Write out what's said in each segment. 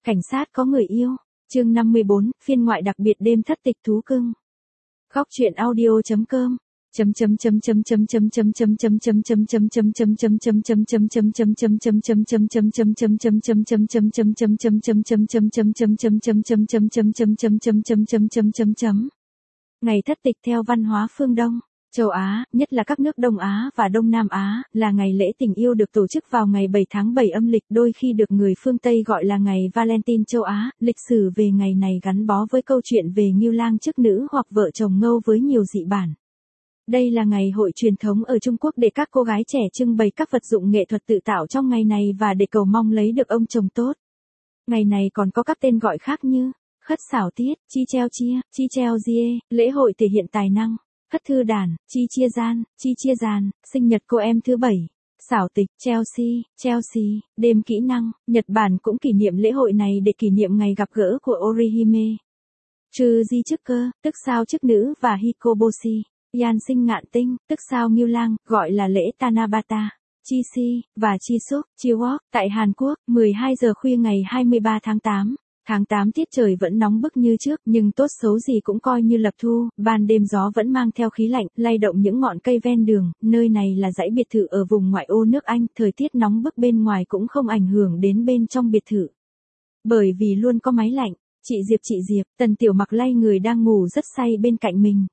Cảnh sát có người yêu. Chương 54, phiên ngoại đặc biệt đêm thất tịch thú cưng. Góc truyện audio.com Ngày thất tịch theo văn hóa phương Đông, châu Á, nhất là các nước Đông Á và Đông Nam Á, là ngày lễ tình yêu được tổ chức vào ngày 7 tháng 7 âm lịch, đôi khi được người phương Tây gọi là ngày Valentine châu Á. Lịch sử về ngày này gắn bó với câu chuyện về ngưu lang chức nữ hoặc vợ chồng ngâu với nhiều dị bản. Đây là ngày hội truyền thống ở Trung Quốc để các cô gái trẻ trưng bày các vật dụng nghệ thuật tự tạo trong ngày này và để cầu mong lấy được ông chồng tốt. Ngày này còn có các tên gọi khác như khất xảo tiết, chi treo chia, chi treo gie, lễ hội thể hiện tài năng, khất thư đàn, chi chia gian, sinh nhật cô em thứ 7, xảo tịch, Chelsea, đêm kỹ năng. Nhật Bản cũng kỷ niệm lễ hội này để kỷ niệm ngày gặp gỡ của Orihime, Tsuji chức cơ, tức sao chức nữ và Hikoboshi, Yan sinh ngạn tinh, tức sao ngưu lang, gọi là lễ Tanabata, Chishi, và Chisuk, Chiwok. Tại Hàn Quốc, 12 giờ khuya ngày 23 tháng 8. Tháng 8 tiết trời vẫn nóng bức như trước, nhưng tốt xấu gì cũng coi như lập thu, ban đêm gió vẫn mang theo khí lạnh, lay động những ngọn cây ven đường. Nơi này là dãy biệt thự ở vùng ngoại ô nước Anh, thời tiết nóng bức bên ngoài cũng không ảnh hưởng đến bên trong biệt thự. Bởi vì luôn có máy lạnh. Chị Diệp, Tần Tiểu Mặc lay người đang ngủ rất say bên cạnh mình.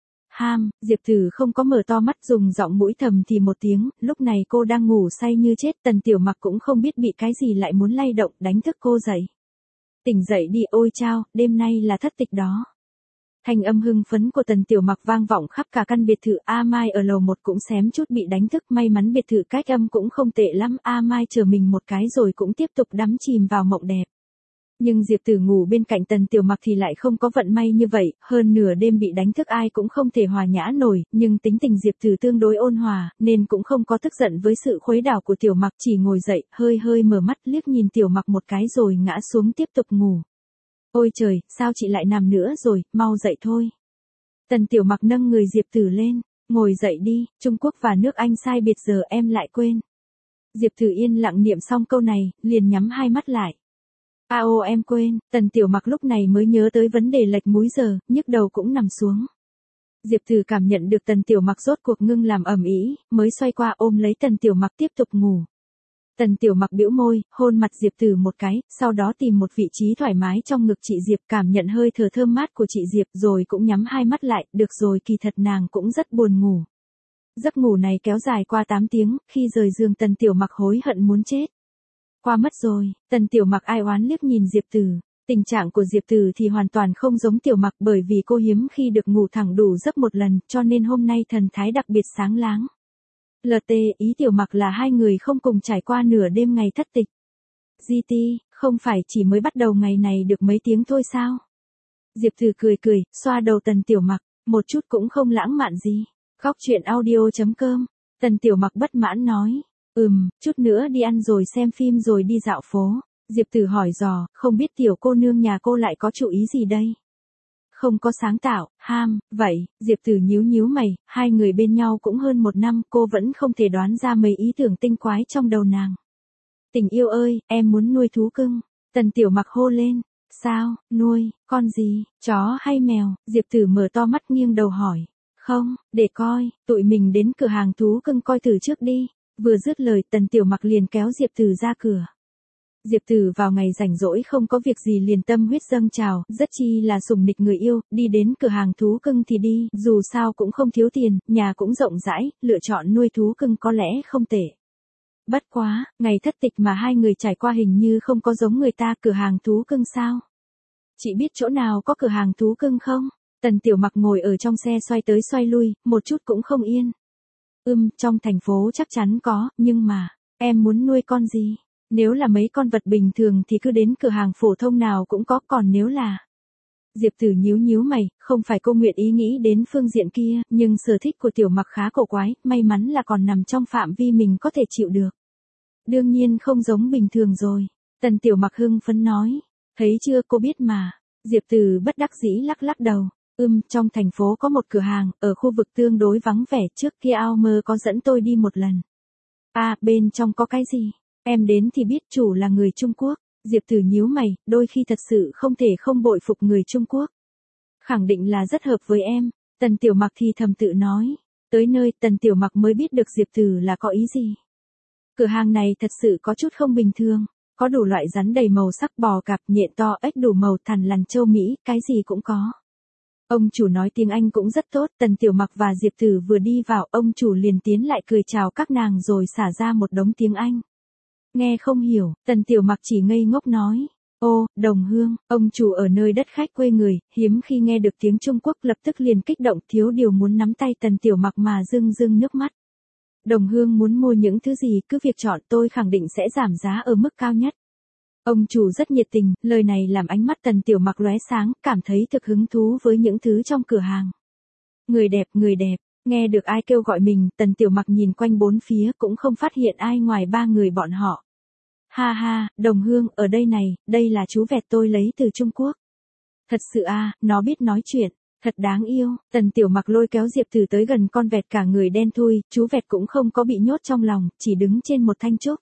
Diệp Tử không có mở to mắt, dùng giọng mũi thầm thì một tiếng, lúc này cô đang ngủ say như chết. Tần Tiểu Mặc cũng không biết bị cái gì lại muốn lay động, đánh thức cô dậy. Tỉnh dậy đi, ôi chao, đêm nay là thất tịch đó. Thanh âm hưng phấn của Tần Tiểu Mặc vang vọng khắp cả căn biệt thự. A Mai ở lầu 1 cũng xém chút bị đánh thức, may mắn biệt thự cách âm cũng không tệ lắm. A Mai chờ mình một cái rồi cũng tiếp tục đắm chìm vào mộng đẹp. Nhưng Diệp Tử ngủ bên cạnh Tần Tiểu Mặc thì lại không có vận may như vậy, hơn nửa đêm bị đánh thức ai cũng không thể hòa nhã nổi, nhưng tính tình Diệp Tử tương đối ôn hòa, nên cũng không có tức giận với sự khuấy đảo của Tiểu Mặc, chỉ ngồi dậy, hơi mở mắt liếc nhìn Tiểu Mặc một cái rồi ngã xuống tiếp tục ngủ. Ôi trời, sao chị lại nằm nữa rồi, mau dậy thôi. Tần Tiểu Mặc nâng người Diệp Tử lên, ngồi dậy đi, Trung Quốc và nước Anh sai biệt giờ em lại quên. Diệp Tử yên lặng niệm xong câu này, liền nhắm hai mắt lại. Em quên. Tần Tiểu Mặc lúc này mới nhớ tới vấn đề lệch múi giờ, nhức đầu cũng nằm xuống. Diệp Tử cảm nhận được Tần Tiểu Mặc rốt cuộc ngưng làm ầm ĩ, mới xoay qua ôm lấy Tần Tiểu Mặc tiếp tục ngủ. Tần Tiểu Mặc bĩu môi, hôn mặt Diệp Tử một cái, sau đó tìm một vị trí thoải mái trong ngực chị Diệp, cảm nhận hơi thở thơm mát của chị Diệp rồi cũng nhắm hai mắt lại. Được rồi, kỳ thật nàng cũng rất buồn ngủ. Giấc ngủ này kéo dài qua 8 tiếng, khi rời giường Tần Tiểu Mặc hối hận muốn chết. Qua mất rồi. Tần Tiểu Mặc ai oán liếc nhìn Diệp Tử. Tình trạng của Diệp Tử thì hoàn toàn không giống Tiểu Mặc, bởi vì cô hiếm khi được ngủ thẳng đủ giấc một lần, cho nên hôm nay thần thái đặc biệt sáng láng. Ý Tiểu Mặc là hai người không cùng trải qua nửa đêm ngày thất tịch. GT, không phải chỉ mới bắt đầu ngày này được mấy tiếng thôi sao? Diệp Tử cười, xoa đầu Tần Tiểu Mặc, một chút cũng không lãng mạn gì. Góc truyện audio.com. Tần Tiểu Mặc bất mãn nói. Chút nữa đi ăn rồi xem phim rồi đi dạo phố. Diệp Tử hỏi dò, không biết tiểu cô nương nhà cô lại có chủ ý gì đây? Không có sáng tạo, vậy. Diệp Tử nhíu mày, hai người bên nhau cũng hơn 1 năm, cô vẫn không thể đoán ra mấy ý tưởng tinh quái trong đầu nàng. Tình yêu ơi, em muốn nuôi thú cưng. Tần Tiểu Mặc hô lên. Sao, nuôi, con gì, chó hay mèo? Diệp Tử mở to mắt nghiêng đầu hỏi. Không, để coi, tụi mình đến cửa hàng thú cưng coi thử trước đi. Vừa dứt lời, Tần Tiểu Mặc liền kéo Diệp Tử ra cửa. Diệp Tử vào ngày rảnh rỗi không có việc gì liền tâm huyết dâng trào, rất chi là sủng nịch người yêu, đi đến cửa hàng thú cưng thì đi, dù sao cũng không thiếu tiền, nhà cũng rộng rãi, lựa chọn nuôi thú cưng có lẽ không tệ. Bất quá, ngày thất tịch mà hai người trải qua hình như không có giống người ta. Cửa hàng thú cưng sao? Chị biết chỗ nào có cửa hàng thú cưng không? Tần Tiểu Mặc ngồi ở trong xe xoay tới xoay lui, một chút cũng không yên. Trong thành phố chắc chắn có, nhưng mà, em muốn nuôi con gì? Nếu là mấy con vật bình thường thì cứ đến cửa hàng phổ thông nào cũng có, còn nếu là... Diệp Tử nhíu mày, không phải cô nguyện ý nghĩ đến phương diện kia, nhưng sở thích của Tiểu Mặc khá cổ quái, may mắn là còn nằm trong phạm vi mình có thể chịu được. Đương nhiên không giống bình thường rồi. Tần Tiểu Mặc hưng phấn nói. Thấy chưa, cô biết mà. Diệp Tử bất đắc dĩ lắc đầu. Trong thành phố có một cửa hàng, ở khu vực tương đối vắng vẻ, trước kia Almer có dẫn tôi đi một lần. Bên trong có cái gì? Em đến thì biết, chủ là người Trung Quốc. Diệp Tử nhíu mày, đôi khi thật sự không thể không bội phục người Trung Quốc. Khẳng định là rất hợp với em, Tần Tiểu Mặc thì thầm tự nói. Tới nơi Tần Tiểu Mặc mới biết được Diệp Tử là có ý gì. Cửa hàng này thật sự có chút không bình thường, có đủ loại rắn đầy màu sắc, bò cạp, nhện to, ếch đủ màu, thằn lằn, trâu Mỹ, cái gì cũng có. Ông chủ nói tiếng Anh cũng rất tốt, Tần Tiểu Mặc và Diệp Tử vừa đi vào, ông chủ liền tiến lại cười chào các nàng rồi xả ra một đống tiếng Anh. Nghe không hiểu, Tần Tiểu Mặc chỉ ngây ngốc nói. Ô, Đồng Hương, ông chủ ở nơi đất khách quê người, hiếm khi nghe được tiếng Trung Quốc lập tức liền kích động thiếu điều muốn nắm tay Tần Tiểu Mặc mà rưng rưng nước mắt. Đồng Hương muốn mua những thứ gì cứ việc chọn, tôi khẳng định sẽ giảm giá ở mức cao nhất. Ông chủ rất nhiệt tình, lời này làm ánh mắt Tần Tiểu Mặc lóe sáng, cảm thấy thực hứng thú với những thứ trong cửa hàng. Người đẹp, nghe được ai kêu gọi mình, Tần Tiểu Mặc nhìn quanh bốn phía cũng không phát hiện ai ngoài ba người bọn họ. Ha ha, Đồng Hương, ở đây này, đây là chú vẹt tôi lấy từ Trung Quốc. Thật sự à, nó biết nói chuyện, thật đáng yêu. Tần Tiểu Mặc lôi kéo Diệp Tử tới gần con vẹt cả người đen thui, chú vẹt cũng không có bị nhốt trong lòng, chỉ đứng trên một thanh trúc.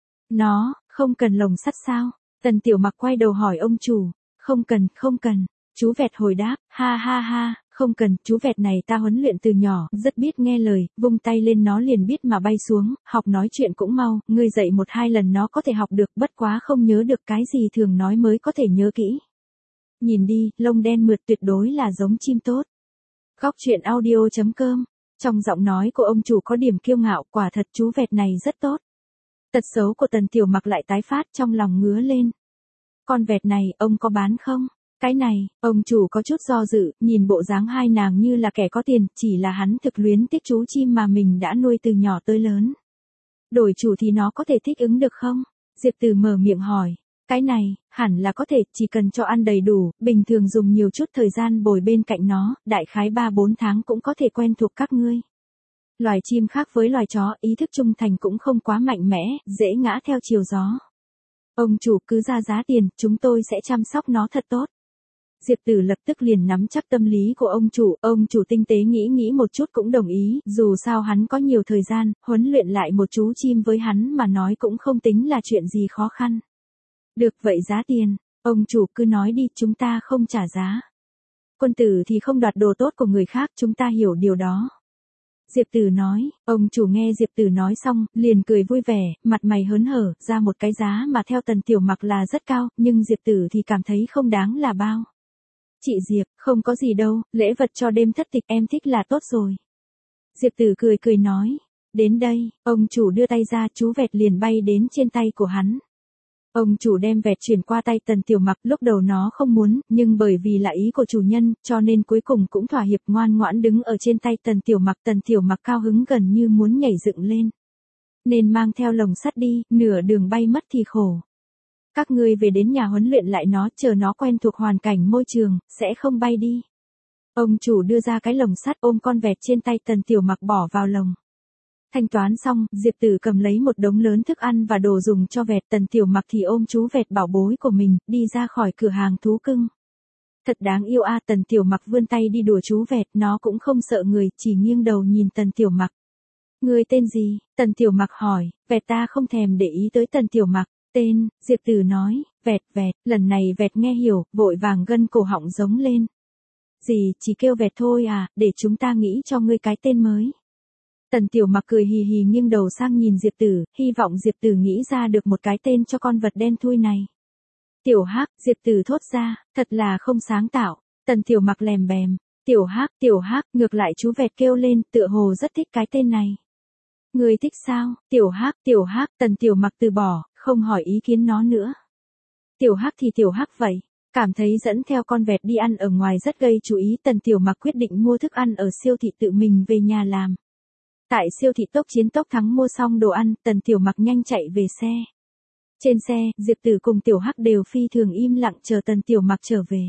Nó, không cần lồng sắt sao? Tần Tiểu Mặc quay đầu hỏi ông chủ. Không cần. Chú vẹt hồi đáp, ha ha ha, không cần, chú vẹt này ta huấn luyện từ nhỏ, rất biết nghe lời, vung tay lên nó liền biết mà bay xuống, học nói chuyện cũng mau, ngươi dạy 1-2 lần nó có thể học được, bất quá không nhớ được cái gì thường nói mới có thể nhớ kỹ. Nhìn đi, lông đen mượt tuyệt đối là giống chim tốt. Góc truyện audio.com. Trong giọng nói của ông chủ có điểm kiêu ngạo, quả thật chú vẹt này rất tốt. Tật xấu của Tần Tiểu Mặc lại tái phát, trong lòng ngứa lên. Con vẹt này, ông có bán không? Cái này, ông chủ có chút do dự, nhìn bộ dáng hai nàng như là kẻ có tiền, chỉ là hắn thực luyến tiếc chú chim mà mình đã nuôi từ nhỏ tới lớn. Đổi chủ thì nó có thể thích ứng được không? Diệp Tử mở miệng hỏi. Cái này, hẳn là có thể, chỉ cần cho ăn đầy đủ, bình thường dùng nhiều chút thời gian bồi bên cạnh nó, đại khái 3-4 tháng cũng có thể quen thuộc các ngươi. Loài chim khác với loài chó, ý thức trung thành cũng không quá mạnh mẽ, dễ ngã theo chiều gió. Ông chủ cứ ra giá tiền, chúng tôi sẽ chăm sóc nó thật tốt. Diệp Tử lập tức liền nắm chắc tâm lý của ông chủ tinh tế nghĩ một chút cũng đồng ý, dù sao hắn có nhiều thời gian, huấn luyện lại một chú chim với hắn mà nói cũng không tính là chuyện gì khó khăn. Được vậy giá tiền, ông chủ cứ nói đi, chúng ta không trả giá. Quân tử thì không đoạt đồ tốt của người khác, chúng ta hiểu điều đó. Diệp Tử nói, ông chủ nghe Diệp Tử nói xong, liền cười vui vẻ, mặt mày hớn hở, ra một cái giá mà theo Tần Tiểu Mặc là rất cao, nhưng Diệp Tử thì cảm thấy không đáng là bao. Chị Diệp, không có gì đâu, lễ vật cho đêm thất tịch em thích là tốt rồi. Diệp Tử cười nói, đến đây, ông chủ đưa tay ra, chú vẹt liền bay đến trên tay của hắn. Ông chủ đem vẹt chuyển qua tay Tần Tiểu Mặc, lúc đầu nó không muốn, nhưng bởi vì là ý của chủ nhân, cho nên cuối cùng cũng thỏa hiệp ngoan ngoãn đứng ở trên tay Tần Tiểu Mặc cao hứng gần như muốn nhảy dựng lên. Nên mang theo lồng sắt đi, nửa đường bay mất thì khổ. Các ngươi về đến nhà huấn luyện lại nó, chờ nó quen thuộc hoàn cảnh môi trường, sẽ không bay đi. Ông chủ đưa ra cái lồng sắt, ôm con vẹt trên tay Tần Tiểu Mặc bỏ vào lồng. Thanh toán xong, Diệp Tử cầm lấy một đống lớn thức ăn và đồ dùng cho vẹt, Tần Tiểu Mặc thì ôm chú vẹt bảo bối của mình, đi ra khỏi cửa hàng thú cưng. Thật đáng yêu a, Tần Tiểu Mặc vươn tay đi đùa chú vẹt, nó cũng không sợ người, chỉ nghiêng đầu nhìn Tần Tiểu Mặc. Ngươi tên gì? Tần Tiểu Mặc hỏi, vẹt ta không thèm để ý tới Tần Tiểu Mặc. Tên, Diệp Tử nói, vẹt, lần này vẹt nghe hiểu, vội vàng gân cổ họng giống lên. Gì, chỉ kêu vẹt thôi à, để chúng ta nghĩ cho ngươi cái tên mới. Tần Tiểu Mặc cười hì hì nghiêng đầu sang nhìn Diệp Tử, hy vọng Diệp Tử nghĩ ra được một cái tên cho con vật đen thui này. Tiểu Hắc, Diệp Tử thốt ra, thật là không sáng tạo. Tần Tiểu Mặc lèm bèm, Tiểu Hắc, ngược lại chú vẹt kêu lên, tựa hồ rất thích cái tên này. Ngươi thích sao? Tiểu Hắc, Tần Tiểu Mặc từ bỏ, không hỏi ý kiến nó nữa. Tiểu Hắc thì Tiểu Hắc vậy. Cảm thấy dẫn theo con vẹt đi ăn ở ngoài rất gây chú ý, Tần Tiểu Mặc quyết định mua thức ăn ở siêu thị tự mình về nhà làm. Tại siêu thị Tốc Chiến Tốc Thắng mua xong đồ ăn, Tần Tiểu Mặc nhanh chạy về xe. Trên xe, Diệp Tử cùng Tiểu Hắc đều phi thường im lặng chờ Tần Tiểu Mặc trở về.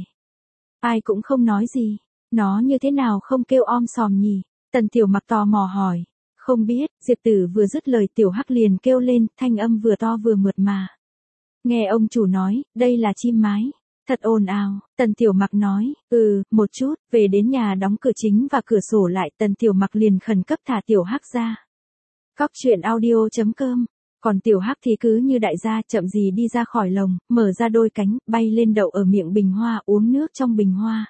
Ai cũng không nói gì. Nó như thế nào không kêu om sòm nhỉ? Tần Tiểu Mặc tò mò hỏi. Không biết, Diệp Tử vừa dứt lời Tiểu Hắc liền kêu lên, thanh âm vừa to vừa mượt mà. Nghe ông chủ nói, đây là chim mái. Thật ồn ào, Tần Tiểu Mặc nói, một chút, về đến nhà đóng cửa chính và cửa sổ lại, Tần Tiểu Mặc liền khẩn cấp thả Tiểu Hắc ra. Góc truyện audio.com Còn tiểu hắc thì cứ như đại gia chậm gì đi ra khỏi lồng, mở ra đôi cánh, bay lên đậu ở miệng bình hoa uống nước trong bình hoa.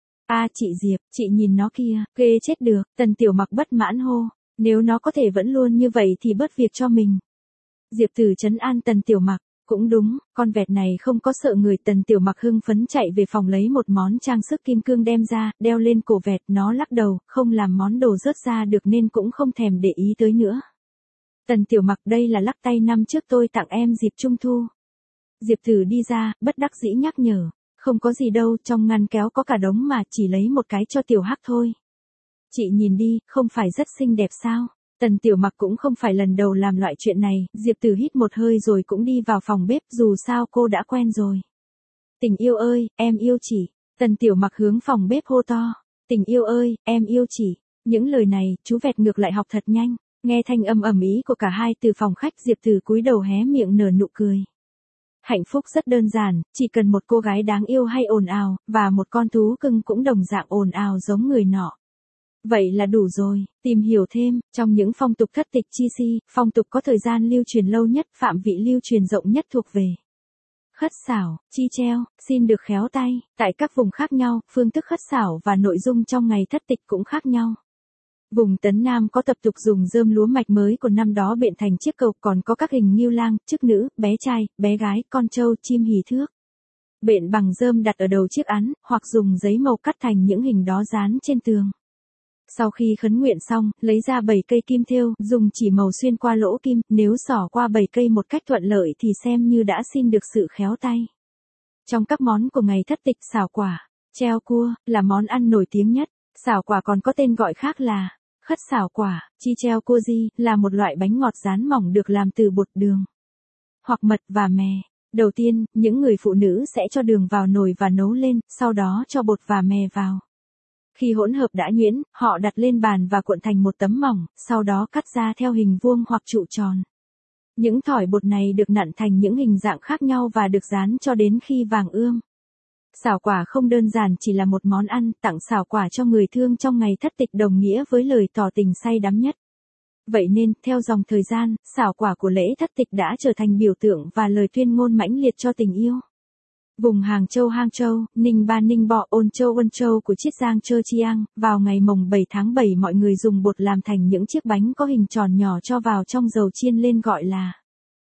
A chị Diệp, chị nhìn nó kia, ghê chết được, Tần Tiểu Mặc bất mãn hô, nếu nó có thể vẫn luôn như vậy thì bớt việc cho mình. Diệp Tử trấn an Tần Tiểu Mặc, cũng đúng, con vẹt này không có sợ người. Tần Tiểu Mặc hưng phấn chạy về phòng lấy một món trang sức kim cương đem ra, đeo lên cổ vẹt, nó lắc đầu, không làm món đồ rớt ra được nên cũng không thèm để ý tới nữa. Tần Tiểu Mặc, đây là lắc tay năm trước tôi tặng em dịp Trung Thu. Diệp Tử đi ra, bất đắc dĩ nhắc nhở, không có gì đâu, trong ngăn kéo có cả đống mà, chỉ lấy một cái cho Tiểu Hắc thôi. Chị nhìn đi, không phải rất xinh đẹp sao? Tần Tiểu Mặc cũng không phải lần đầu làm loại chuyện này, Diệp Tử hít một hơi rồi cũng đi vào phòng bếp, dù sao cô đã quen rồi. Tình yêu ơi, em yêu chị. Tần Tiểu Mặc hướng phòng bếp hô to. Tình yêu ơi, em yêu chị. Những lời này, chú vẹt ngược lại học thật nhanh. Nghe thanh âm ầm ĩ của cả hai từ phòng khách, Diệp Tử cúi đầu hé miệng nở nụ cười. Hạnh phúc rất đơn giản, chỉ cần một cô gái đáng yêu hay ồn ào, và một con thú cưng cũng đồng dạng ồn ào giống người nọ. Vậy là đủ rồi. Tìm hiểu thêm, trong những phong tục thất tịch chi si, phong tục có thời gian lưu truyền lâu nhất, phạm vị lưu truyền rộng nhất thuộc về khất xảo, chi treo, xin được khéo tay. Tại các vùng khác nhau, phương thức khất xảo và nội dung trong ngày thất tịch cũng khác nhau. Vùng Tấn Nam có tập tục dùng rơm lúa mạch mới của năm đó biện thành chiếc cầu, còn có các hình nghêu lang, chức nữ, bé trai, bé gái, con trâu, chim hỉ thước. Biện bằng rơm đặt ở đầu chiếc án, hoặc dùng giấy màu cắt thành những hình đó dán trên tường. Sau khi khấn nguyện xong, lấy ra 7 cây kim thêu, dùng chỉ màu xuyên qua lỗ kim, nếu xỏ qua 7 cây một cách thuận lợi thì xem như đã xin được sự khéo tay. Trong các món của ngày thất tịch, xào quả, treo cua, là món ăn nổi tiếng nhất. Xào quả còn có tên gọi khác là khất xào quả, chi treo cua di, là một loại bánh ngọt rán mỏng được làm từ bột đường hoặc mật và mè. Đầu tiên, những người phụ nữ sẽ cho đường vào nồi và nấu lên, sau đó cho bột và mè vào. Khi hỗn hợp đã nhuyễn, họ đặt lên bàn và cuộn thành một tấm mỏng, sau đó cắt ra theo hình vuông hoặc trụ tròn. Những thỏi bột này được nặn thành những hình dạng khác nhau và được rán cho đến khi vàng ươm. Xào quả không đơn giản chỉ là một món ăn, tặng xào quả cho người thương trong ngày thất tịch đồng nghĩa với lời tỏ tình say đắm nhất. Vậy nên, theo dòng thời gian, xào quả của lễ thất tịch đã trở thành biểu tượng và lời tuyên ngôn mãnh liệt cho tình yêu. Vùng Hàng Châu, Ninh Ba Ninh Bọ, Ôn Châu của Chiết Giang Chơ Chiang, vào ngày mồng 7 tháng 7 mọi người dùng bột làm thành những chiếc bánh có hình tròn nhỏ cho vào trong dầu chiên lên gọi là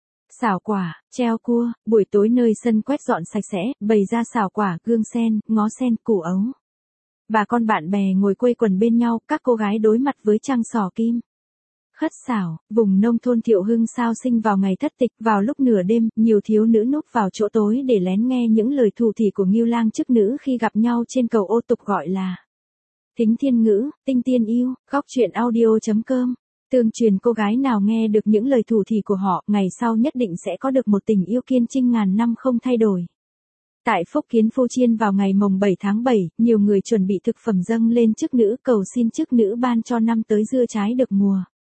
xào quả, treo cua. Buổi tối nơi sân quét dọn sạch sẽ, bày ra xào quả, gương sen, ngó sen, củ ấu. Bà con bạn bè ngồi quây quần bên nhau, các cô gái đối mặt với trăng xỏ kim. Khất xảo, vùng nông thôn Thiệu Hưng sao sinh vào ngày thất tịch, vào lúc nửa đêm, nhiều thiếu nữ núp vào chỗ tối để lén nghe những lời thủ thỉ của nghêu lang chức nữ khi gặp nhau trên cầu ô tục gọi là thính thiên ngữ, tinh tiên yêu. Góc truyện audio.com tương truyền cô gái nào nghe được những lời thủ thỉ của họ, ngày sau nhất định sẽ có được một tình yêu kiên trinh ngàn năm không thay đổi. Tại Phúc Kiến Phô Chiên vào ngày mồng 7 tháng 7, nhiều người chuẩn bị thực phẩm dâng lên chức nữ, cầu xin chức nữ ban cho năm tới dưa trái được mùa.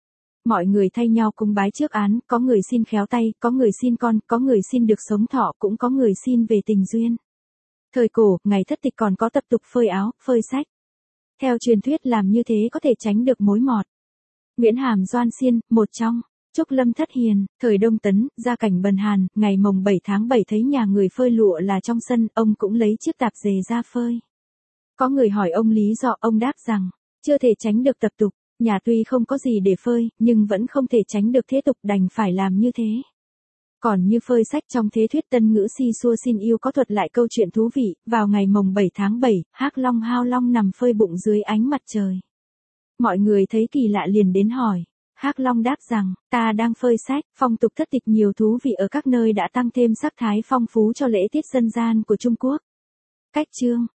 Mọi người thay nhau cúng bái trước án, có người xin khéo tay, có người xin con, có người xin được sống thọ, cũng có người xin về tình duyên. Thời cổ, ngày thất tịch còn có tập tục phơi áo, phơi sách. Theo truyền thuyết làm như thế có thể tránh được mối mọt. Nguyễn Hàm Doan Xiên, một trong Trúc Lâm Thất Hiền, thời Đông Tấn, gia cảnh bần hàn, ngày mồng 7 tháng 7 thấy nhà người phơi lụa là trong sân, ông cũng lấy chiếc tạp dề ra phơi. Có người hỏi ông lý do, ông đáp rằng, chưa thể tránh được tập tục. Nhà tuy không có gì để phơi, nhưng vẫn không thể tránh được thế tục, đành phải làm như thế. Còn như phơi sách trong thế thuyết tân ngữ si xua xin yêu có thuật lại câu chuyện thú vị, vào ngày mồng 7 tháng 7, Hắc Long Hao Long nằm phơi bụng dưới ánh mặt trời. Mọi người thấy kỳ lạ liền đến hỏi. Hắc Long đáp rằng, ta đang phơi sách. Phong tục thất tịch nhiều thú vị ở các nơi đã tăng thêm sắc thái phong phú cho lễ tiết dân gian của Trung Quốc. Cách chương